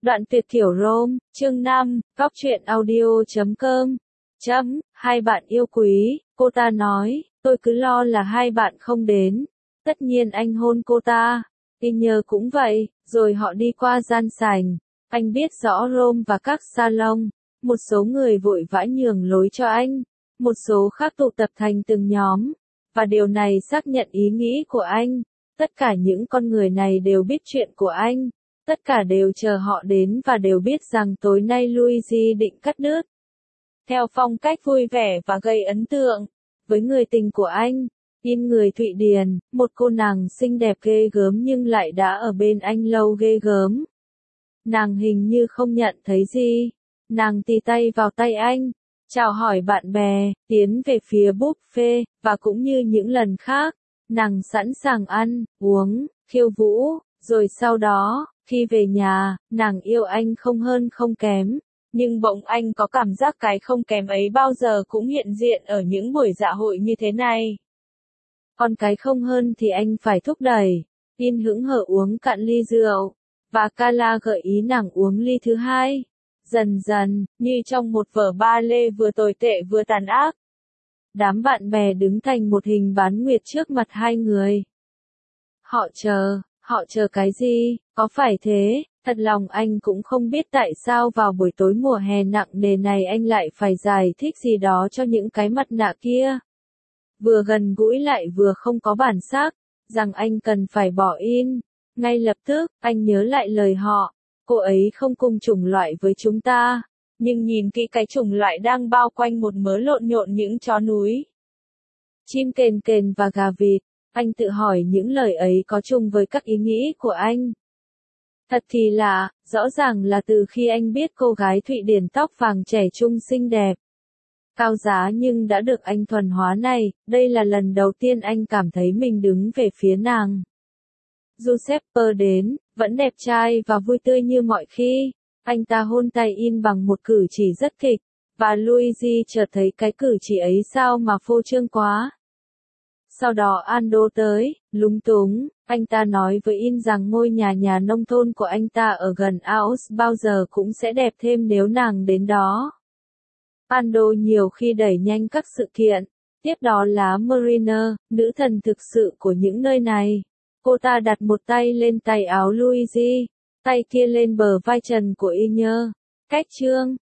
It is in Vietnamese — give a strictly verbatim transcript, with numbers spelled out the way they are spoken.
Đoạn tuyệt kiểu Rome, chương năm, góc truyện audio.com. Chấm, hai bạn yêu quý, cô ta nói, tôi cứ lo là hai bạn không đến. Tất nhiên anh hôn cô ta. Y nhờ cũng vậy, rồi họ đi qua gian sảnh. Anh biết rõ Rome và các salon. Một số người vội vã nhường lối cho anh. Một số khác tụ tập thành từng nhóm. Và điều này xác nhận ý nghĩ của anh. Tất cả những con người này đều biết chuyện của anh. Tất cả đều chờ họ đến và đều biết rằng tối nay Luigi định cắt đứt. Theo phong cách vui vẻ và gây ấn tượng. Với người tình của anh, in người Thụy Điển, một cô nàng xinh đẹp ghê gớm nhưng lại đã ở bên anh lâu ghê gớm. Nàng hình như không nhận thấy gì. Nàng tì tay vào tay anh, chào hỏi bạn bè, tiến về phía buffet, và cũng như những lần khác, nàng sẵn sàng ăn, uống, khiêu vũ, rồi sau đó, khi về nhà, nàng yêu anh không hơn không kém. Nhưng bỗng anh có cảm giác cái không kém ấy bao giờ cũng hiện diện ở những buổi dạ hội như thế này. Còn cái không hơn thì anh phải thúc đẩy. In hững hờ uống cạn ly rượu, và Carla gợi ý nàng uống ly thứ hai. Dần dần, như trong một vở ba lê vừa tồi tệ vừa tàn ác. Đám bạn bè đứng thành một hình bán nguyệt trước mặt hai người. Họ chờ, họ chờ cái gì, có phải thế? Thật lòng anh cũng không biết tại sao vào buổi tối mùa hè nặng nề này anh lại phải giải thích gì đó cho những cái mặt nạ kia. Vừa gần gũi lại vừa không có bản sắc, rằng anh cần phải bỏ in. Ngay lập tức, anh nhớ lại lời họ, cô ấy không cùng chủng loại với chúng ta, nhưng nhìn kỹ cái chủng loại đang bao quanh một mớ lộn nhộn những chó núi. Chim kền kền và gà vịt, anh tự hỏi những lời ấy có chung với các ý nghĩ của anh. Thật thì lạ, rõ ràng là từ khi anh biết cô gái Thụy Điển tóc vàng trẻ trung xinh đẹp, cao giá nhưng đã được anh thuần hóa này, đây là lần đầu tiên anh cảm thấy mình đứng về phía nàng. Giuseppe đến, vẫn đẹp trai và vui tươi như mọi khi. Anh ta hôn tay in bằng một cử chỉ rất kịch, và Luigi chợt thấy cái cử chỉ ấy sao mà phô trương quá. Sau đó Ando tới, lúng túng, anh ta nói với In rằng ngôi nhà nhà nông thôn của anh ta ở gần Aos bao giờ cũng sẽ đẹp thêm nếu nàng đến đó. Ando nhiều khi đẩy nhanh các sự kiện, tiếp đó là Mariner, nữ thần thực sự của những nơi này. Cô ta đặt một tay lên tay áo Luigi, tay kia lên bờ vai trần của Iner. Cách chương